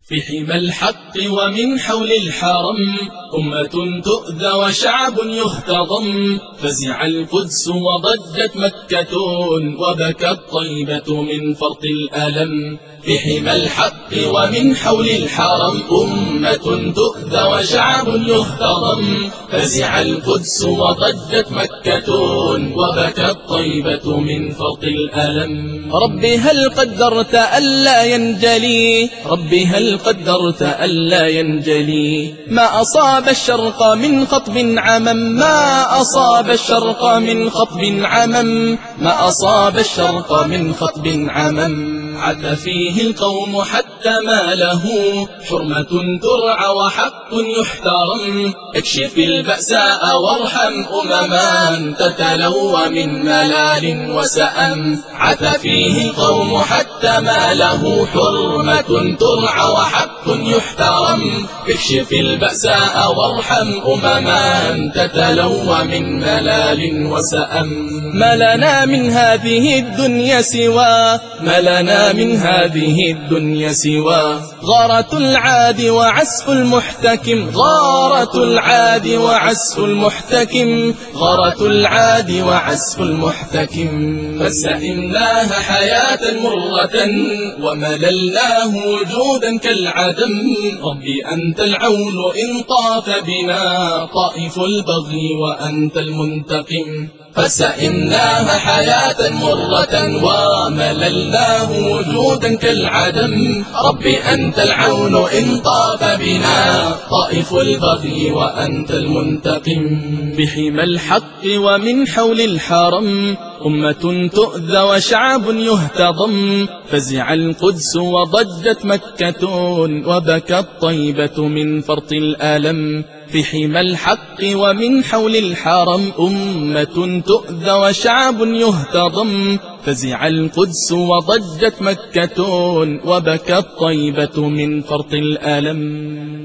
في حمى الحق ومن حول الحرم أمة تؤذى وشعب يهتضم، فزع القدس وضجت مكة وبكت طيبة من فرط الألم. في حمى الحق ومن حول الحرم أمة تؤذى وشعب يهتضم، فزع القدس وضجت مكة وبكت طيبة من فرط الألم. ربي هل قدرت ألا ينجلي، ربي هل قدرت ألا ينجلي ما أصاب الشرق من خطب عمم، ما أصاب الشرق من خطب عمم، ما أصاب الشرق من خطب عمم. عث فيه القوم حتى ما له حرمة ترعى وحق يحترم، اكشف البأساء وارحم أمما تتلوى من ملال وسأم. عث فيه القوم حتى ما له حرمة ترعى وحق يحترم، اكشف البأساء وارحم أمما تتلوى من ملال وسأم. ما لنا من هذه الدنيا سوى، ما لنا من هذه الدنيا سوى غارة العاد وعسف المحتكم، غارة العاد وعسف المحتكم، غارة العاد وعسف المحتكم. فسئمناها حياة مرة ومللناه وجودا كالعدم، ربي أنت العون إن طاف بنا طائف البغي وأنت المنتقم. فسئمناها حياة مرة ومللناه وجودا كالعدم، ربي أنت العون إن طاف بنا طائف البغي وأنت المنتقم. بحمى الحق ومن حول الحرم أمة تؤذى وشعب يهتضم، فزع القدس وضجت مكة وبكت طيبة من فرط الألم. في حمى الحق ومن حول الحرم أمة تؤذى وشعب يهتضم، فزع القدس وضجت مكة وبكت طيبة من فرط الألم.